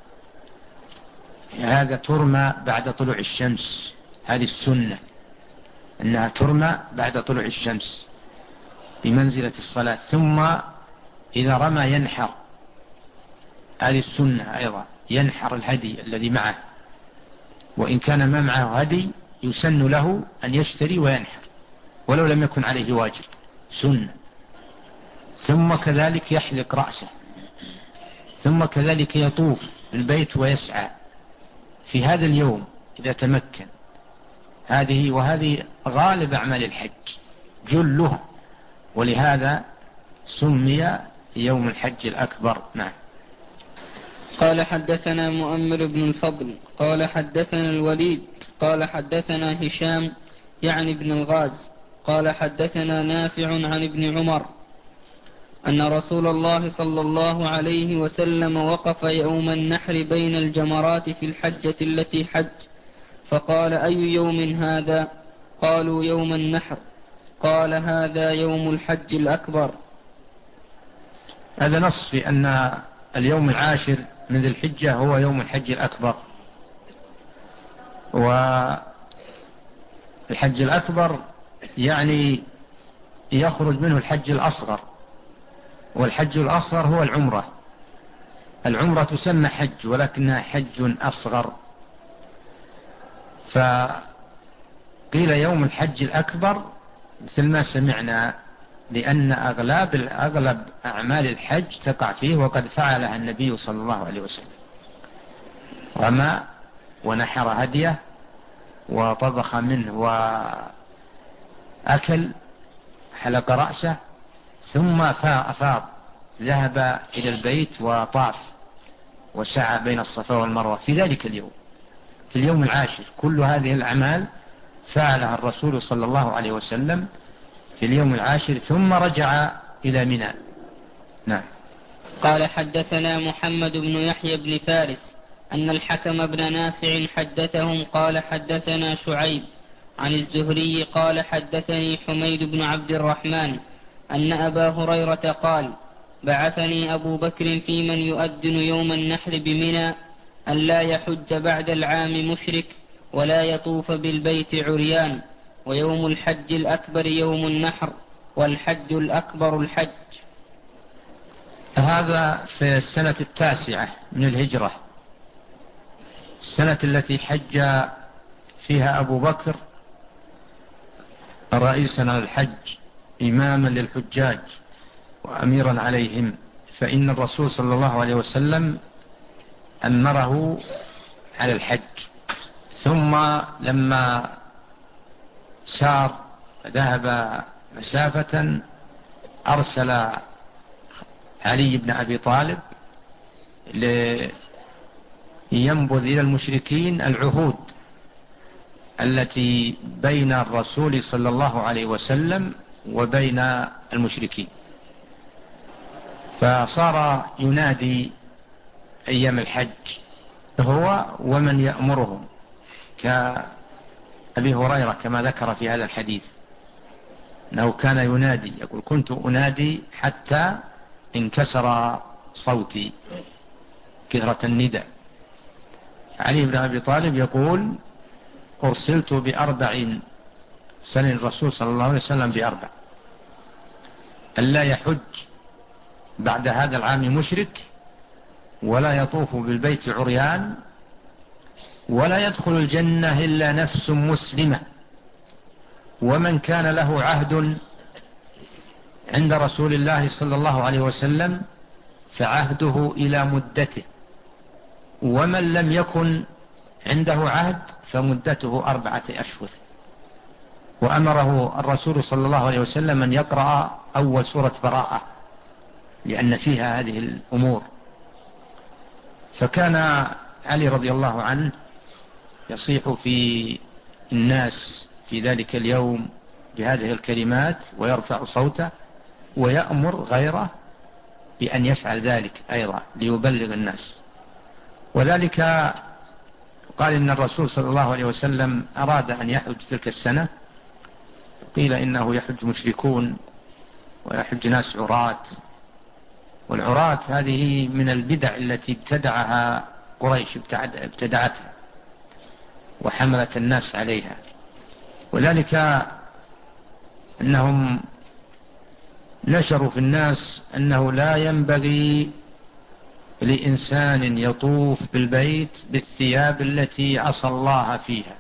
هذا ترمى بعد طلوع الشمس، هذه السنة أنها ترمى بعد طلوع الشمس بمنزلة الصلاة. ثم إذا رمى ينحر، هذه السنة أيضا، ينحر الهدي الذي معه، وإن كان ما معه هدي يسن له أن يشتري وينحر ولو لم يكن عليه واجب، سنة. ثم كذلك يحلق رأسه، ثم كذلك يطوف بالبيت ويسعى في هذا اليوم إذا تمكن. هذه وهذه غالب أعمال الحج جلها، ولهذا سمي يوم الحج الأكبر. نعم. قال حدثنا مؤمل بن الفضل قال حدثنا الوليد قال حدثنا هشام يعني ابن الغاز قال حدثنا نافع عن ابن عمر أن رسول الله صلى الله عليه وسلم وقف يوم النحر بين الجمرات في الحجة التي حج، فقال أي يوم هذا؟ قالوا يوم النحر. قال هذا يوم الحج الأكبر. هذا نص في أن اليوم العاشر من ذي الحجة هو يوم الحج الأكبر. والحج الأكبر يعني يخرج منه الحج الأصغر، والحج الأصغر هو العمرة. العمرة تسمى حج ولكنها حج أصغر. فقيل يوم الحج الأكبر مثل ما سمعنا، لأن أغلب, أغلب أعمال الحج تقع فيه، وقد فعلها النبي صلى الله عليه وسلم، رمى ونحر هديه وطبخ منه وأكل، حلق رأسه، ثم أفاض، ذهب إلى البيت وطاف وسعى بين الصفا والمروة في ذلك اليوم، في اليوم العاشر. كل هذه الأعمال فعلها الرسول صلى الله عليه وسلم في اليوم العاشر، ثم رجع إلى منى. نعم. قال حدثنا محمد بن يحيى بن فارس أن الحكم بن نافع حدثهم قال حدثنا شعيب عن الزهري قال حدثني حميد بن عبد الرحمن أن أبا هريرة قال بعثني أبو بكر في من يؤذن يوم النحر بمنى أن لا يحج بعد العام مشرك ولا يطوف بالبيت عريان، ويوم الحج الأكبر يوم النحر، والحج الأكبر الحج. هذا في السنة التاسعة من الهجرة، السنة التي حج فيها أبو بكر رئيسا على الحج، إماما للحجاج وأميرا عليهم. فإن الرسول صلى الله عليه وسلم أمره على الحج، ثم لما سار ذهب مسافة أرسل علي بن أبي طالب لينبذ إلى المشركين العهود التي بين الرسول صلى الله عليه وسلم وبين المشركين. فصار ينادي أيام الحج هو ومن يأمرهم كأبي هريرة كما ذكر في هذا الحديث أنه كان ينادي يقول كنت أنادي حتى انكسر صوتي كثرة الندى. علي بن أبي طالب يقول أرسلت بأربع سنة الرسول صلى الله عليه وسلم بأربع ألا يحج بعد هذا العام مشرك ولا يطوف بالبيت عريان ولا يدخل الجنة إلا نفس مسلمة ومن كان له عهد عند رسول الله صلى الله عليه وسلم فعهده إلى مدته ومن لم يكن عنده عهد فمدته أربعة أشهر. وأمره الرسول صلى الله عليه وسلم أن يقرأ أول سورة براءة لأن فيها هذه الأمور. فكان علي رضي الله عنه يصيح في الناس في ذلك اليوم بهذه الكلمات ويرفع صوته ويأمر غيره بأن يفعل ذلك أيضا ليبلغ الناس. وذلك قال إن الرسول صلى الله عليه وسلم أراد أن يحج تلك السنة قيل إنه يحج مشركون ويحج ناس عراة والعراة هذه من البدع التي ابتدعها قريش ابتدعتها وحملت الناس عليها. وذلك أنهم نشروا في الناس أنه لا ينبغي لإنسان يطوف بالبيت بالثياب التي عصى الله فيها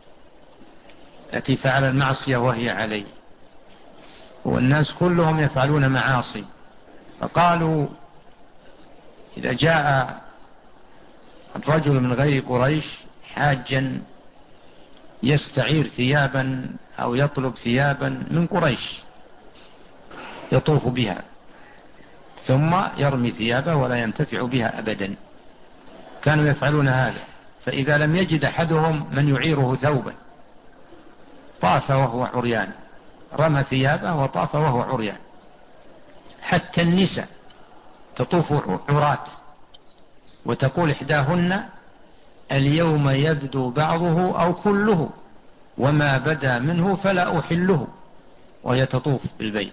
التي فعل المعصية وهي عليه والناس كلهم يفعلون معاصي. فقالوا إذا جاء الرجل من غير قريش حاجا يستعير ثيابا أو يطلب ثيابا من قريش يطوف بها ثم يرمي ثيابه ولا ينتفع بها أبدا. كانوا يفعلون هذا. فإذا لم يجد أحدهم من يعيره ثوبا طاف وهو عريان رمى ثيابه وطاف وهو عريان. حتى النساء تطوف عرات وتقول إحداهن اليوم يبدو بعضه أو كله وما بدا منه فلا أحله وهي تطوف بالبيت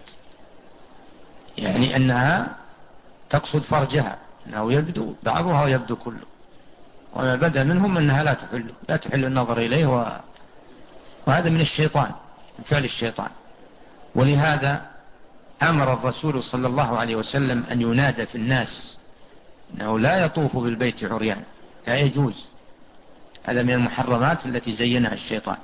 يعني أنها تقصد فرجها أنه يبدو بعضها ويبدو كله وما بدا منهم أنها لا تحله لا تحل النظر إليه و... وهذا من الشيطان من فعل الشيطان. ولهذا أمر الرسول صلى الله عليه وسلم أن ينادى في الناس أنه لا يطوف بالبيت عريان لا يجوز. هذا من المحرمات التي زينها الشيطان.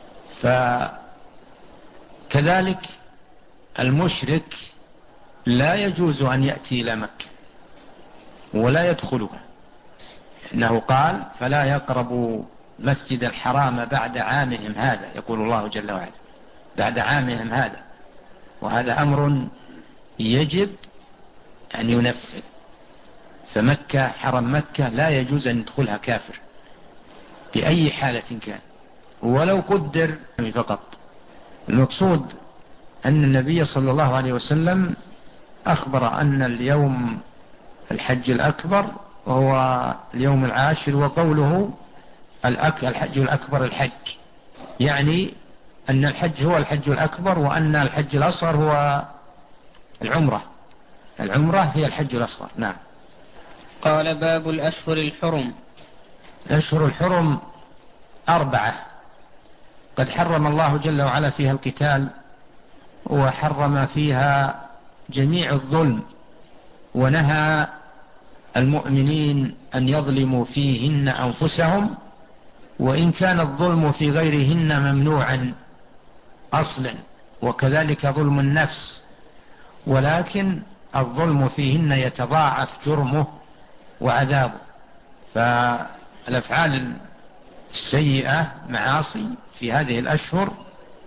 فكذلك المشرك لا يجوز أن يأتي إلى مكة ولا يدخلها إنه قال فلا يقربوا مسجد الحرام بعد عامهم هذا يقول الله جل وعلا بعد عامهم هذا. وهذا أمر يجب أن ينفذ. فمكة حرم مكة لا يجوز أن يدخلها كافر بأي حالة كان ولو قدر فقط. المقصود أن النبي صلى الله عليه وسلم أخبر أن اليوم الحج الأكبر وهو اليوم العاشر وقوله الحج الأكبر الحج يعني أن الحج هو الحج الأكبر وأن الحج الأصغر هو العمرة. العمرة هي الحج الأصغر. نعم. قال باب الأشهر الحرم. الأشهر الحرم أربعة قد حرم الله جل وعلا فيها القتال وحرم فيها جميع الظلم ونهى المؤمنين أن يظلموا فيهن أنفسهم وإن كان الظلم في غيرهن ممنوعا أصلا وكذلك ظلم النفس ولكن الظلم فيهن يتضاعف جرمه وعذابه. فالأفعال السيئة معاصي في هذه الأشهر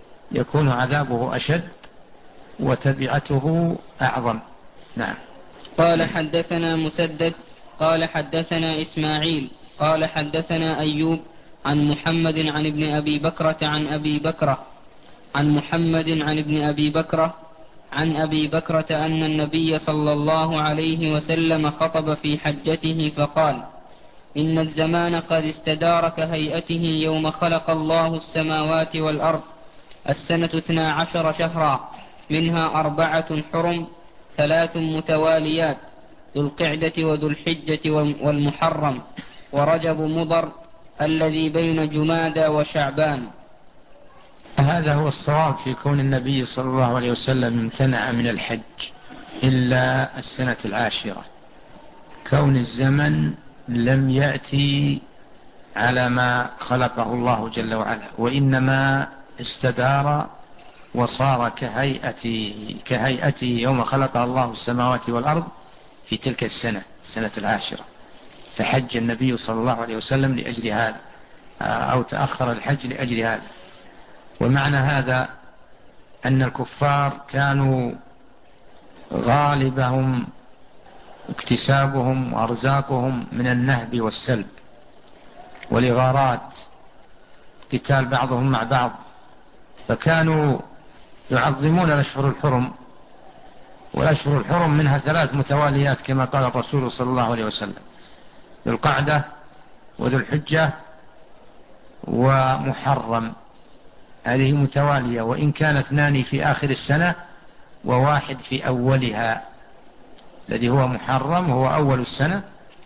يكون عذابه أشد وتبعته أعظم. نعم. قال حدثنا مسدد قال حدثنا إسماعيل قال حدثنا أيوب عن محمد عن ابن أبي بكرة عن أبي بكرة عن محمد عن ابن أبي بكرة عن أبي بكرة أن النبي صلى الله عليه وسلم خطب في حجته فقال: إن الزمان قد استدار كهيئته يوم خلق الله السماوات والأرض، السنة اثنا عشر شهرا، منها أربعة حرم، ثلاث متواليات، ذو القعدة وذو الحجة والمحرم، ورجب مضر الذي بين جمادى وشعبان. هذا هو الصواب في كون النبي صلى الله عليه وسلم امتنع من الحج إلا السنة العاشرة، كون الزمن لم يأتي على ما خلقه الله جل وعلا، وإنما استدار وصار كهيئته, كهيئته يوم خلق الله السماوات والأرض في تلك السنة، السنة العاشرة، فحج النبي صلى الله عليه وسلم لأجل هذا، أو تأخر الحج لأجل هذا. ومعنى هذا أن الكفار كانوا غالبهم اكتسابهم وأرزاقهم من النهب والسلب والإغارات، قتال بعضهم مع بعض، فكانوا يعظمون الأشهر الحرم، والأشهر الحرم منها ثلاث متواليات كما قال الرسول صلى الله عليه وسلم: ذو القعدة وذو الحجة ومحرم، هذه متوالية، وإن كان اثنان في آخر السنة وواحد في أولها، الذي هو محرم هو أول السنة.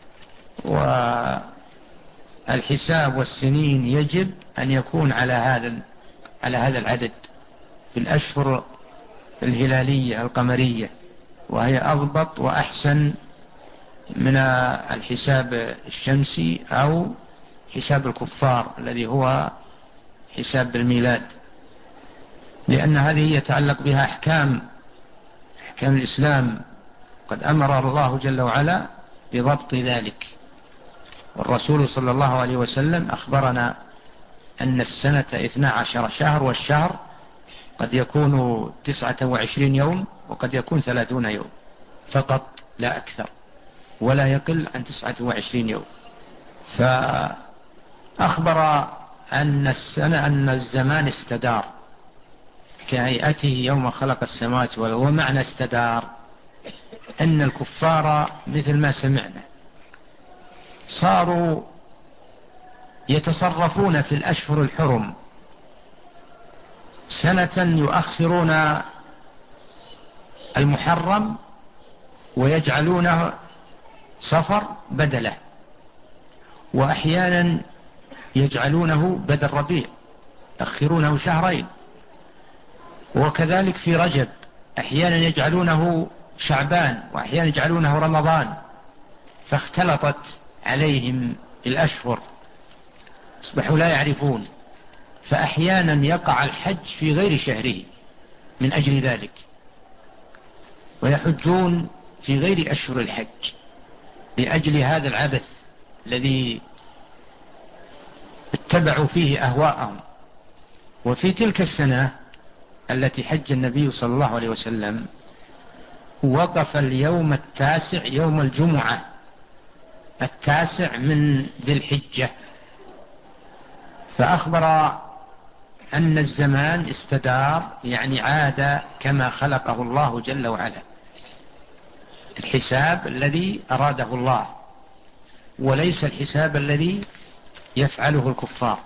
والحساب والسنين يجب أن يكون على هذا على هذا العدد في الأشهر الهلالية القمرية، وهي أضبط وأحسن من الحساب الشمسي أو حساب الكفار الذي هو حساب الميلاد، لأن هذه يتعلق بها أحكام أحكام الإسلام، قد أمر الله جل وعلا بضبط ذلك. والرسول صلى الله عليه وسلم أخبرنا أن السنة اثنا عشر شهر، والشهر قد يكون تسعة وعشرين يوم وقد يكون ثلاثون يوم فقط لا أكثر، ولا يقل عن تسعة وعشرين يوم. فأخبر أن السنة أن الزمان استدار كهيئته يوم خلق السماوات والأرض. ومعنى استدار أن الكفار مثل ما سمعنا صاروا يتصرفون في الأشهر الحرم، سنة يؤخرون المحرم ويجعلونه صفر بدله، وأحيانا يجعلونه بدل ربيع، يؤخرونه شهرين. وكذلك في رجب أحيانا يجعلونه شعبان وأحيانا يجعلونه رمضان، فاختلطت عليهم الأشهر، أصبحوا لا يعرفون، فأحيانا يقع الحج في غير شهره من أجل ذلك، ويحجون في غير أشهر الحج لأجل هذا العبث الذي اتبعوا فيه أهواءهم. وفي تلك السنة التي حج النبي صلى الله عليه وسلم وقف اليوم التاسع، يوم الجمعة التاسع من ذي الحجة، فأخبر أن الزمان استدار، يعني عاد كما خلقه الله جل وعلا، الحساب الذي أراده الله وليس الحساب الذي يفعله الكفار،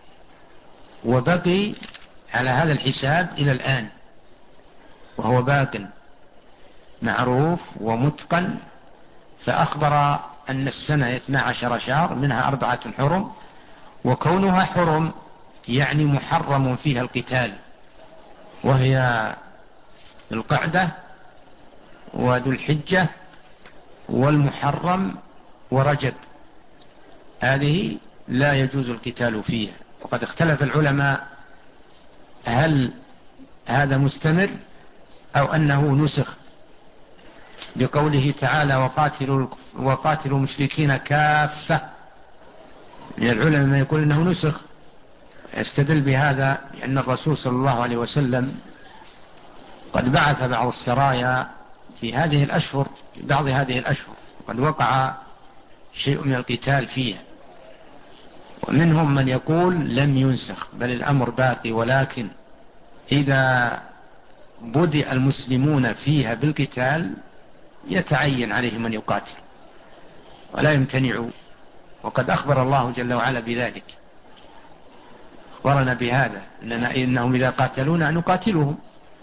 وبقي على هذا الحساب إلى الآن، وهو باق معروف ومتقن. فأخبر أن السنة اثنا عشر شهر، منها أربعة حرم، وكونها حرم يعني محرم فيها القتال، وهي القعدة وذو الحجة والمحرم ورجب، هذه لا يجوز القتال فيها. وقد اختلف العلماء هل هذا مستمر أو أنه نسخ بقوله تعالى: وقاتلوا وقاتلوا المشركين كافة. من العلماء ما يقول أنه نسخ، يستدل بهذا لأن الرسول صلى الله عليه وسلم قد بعث بعض السرايا في هذه الأشهر، في بعض هذه الأشهر قد وقع شيء من القتال فيها، ومنهم من يقول لم ينسخ بل الأمر باقي، ولكن إذا بدأ المسلمون فيها بالقتال يتعين عليهم أن يقاتل ولا يمتنعوا، وقد أخبر الله جل وعلا بذلك، أخبرنا بهذا إننا إنهم إذا قاتلونا أن نقاتلهم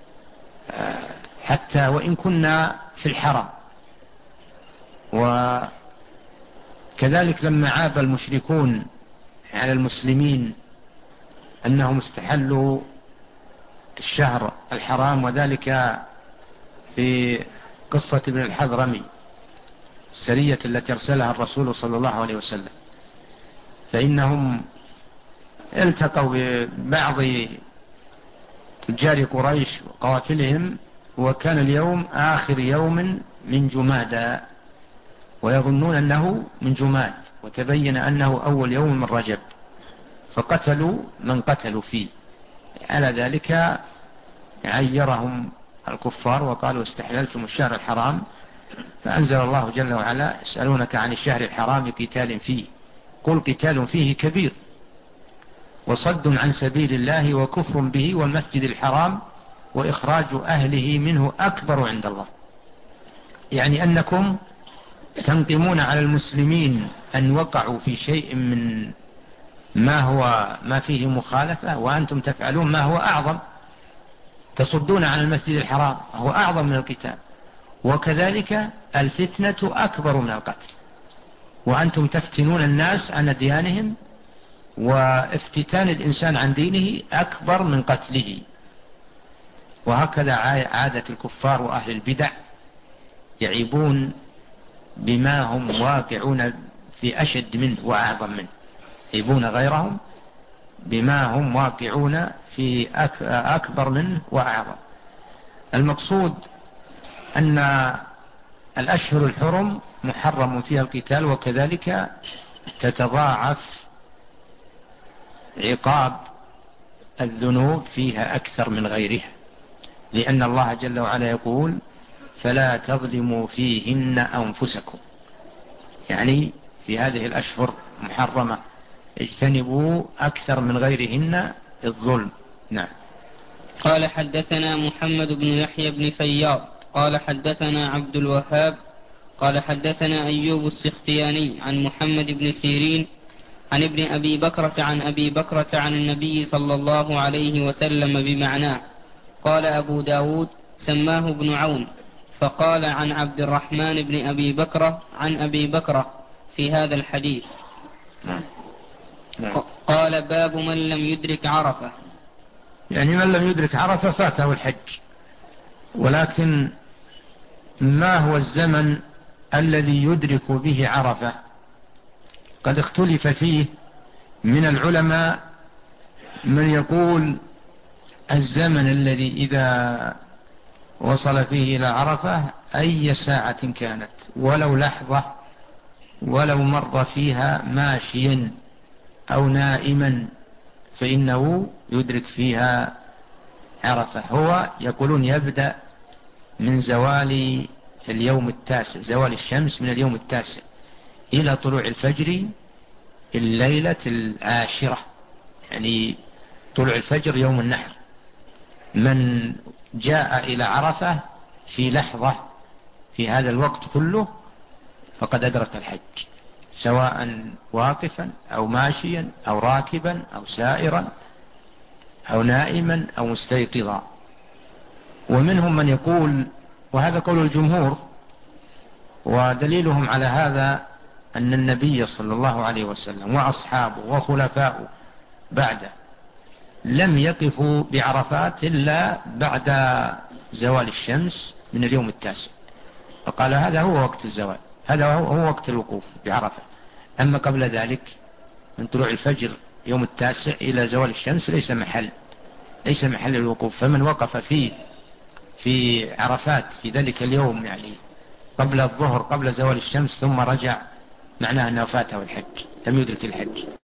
حتى وإن كنا في الحرم. وكذلك لما عاب المشركون على المسلمين أنهم استحلوا الشهر الحرام، وذلك في قصة ابن الحضرمي السرية التي أرسلها الرسول صلى الله عليه وسلم، فإنهم التقوا ببعض تجار قريش وقوافلهم، وكان اليوم آخر يوم من جمادى، ويظنون أنه من جماد، وتبين أنه أول يوم من رجب، فقتلوا من قتلوا فيه. على ذلك عيرهم الكفار وقالوا استحللتم الشهر الحرام، فأنزل الله جل وعلا يسألونك عن الشهر الحرام قتال فيه قل قتال فيه كبير وصد عن سبيل الله وكفر به والمسجد الحرام وإخراج أهله منه أكبر عند الله. يعني أنكم تنقمون على المسلمين أن وقعوا في شيء من ما هو ما فيه مخالفة، وأنتم تفعلون ما هو أعظم، تصدون عن المسجد الحرام هو أعظم من القتال، وكذلك الفتنة أكبر من القتل، وأنتم تفتنون الناس عن ديانهم، وافتتان الإنسان عن دينه أكبر من قتله. وهكذا عادة الكفار وأهل البدع يعيبون بما هم واقعون في أشد منه وأعظم منه، يعيبون غيرهم بما هم واقعون في أكبر منه وأعظم. المقصود أن الأشهر الحرم محرم فيها القتال، وكذلك تتضاعف عقاب الذنوب فيها أكثر من غيرها، لأن الله جل وعلا يقول فلا تظلموا فيهن أنفسكم، يعني في هذه الأشهر محرمة اجتنبوا أكثر من غيرهن الظلم. نعم. قال حدثنا محمد بن يحيى بن فياض قال حدثنا عبد الوهاب قال حدثنا أيوب السختياني عن محمد بن سيرين عن ابن أبي بكرة عن أبي بكرة عن النبي صلى الله عليه وسلم بمعناه. قال أبو داود سماه ابن عون، فقال عن عبد الرحمن بن أبي بكرة عن أبي بكرة في هذا الحديث. قال باب من لم يدرك عرفة، يعني من لم يدرك عرفة فاته الحج، ولكن ما هو الزمن الذي يدرك به عرفة؟ قد اختلف فيه من العلماء، من يقول الزمن الذي إذا وصل فيه إلى عرفة أي ساعة كانت ولو لحظة، ولو مر فيها ماشيا أو نائما فإنه يدرك فيها عرفة. هو يقولون يبدأ من زوال اليوم التاسع، زوال الشمس من اليوم التاسع إلى طلوع الفجر الليلة العاشرة، يعني طلوع الفجر يوم النحر. من جاء إلى عرفة في لحظة في هذا الوقت كله فقد أدرك الحج، سواء واقفا أو ماشيا أو راكبا أو سائرا أو نائما أو مستيقظا. ومنهم من يقول، وهذا قول الجمهور، ودليلهم على هذا أن النبي صلى الله عليه وسلم وأصحابه وخلفاؤه بعده لم يقفوا بعرفات إلا بعد زوال الشمس من اليوم التاسع، فقال هذا هو وقت الزوال، هذا هو وقت الوقوف بعرفة. أما قبل ذلك من طلوع الفجر يوم التاسع إلى زوال الشمس ليس محل ليس محل الوقوف. فمن وقف فيه في عرفات في ذلك اليوم، يعني قبل الظهر قبل زوال الشمس، ثم رجع، معناه أنه فاته الحج، لم يدرك الحج.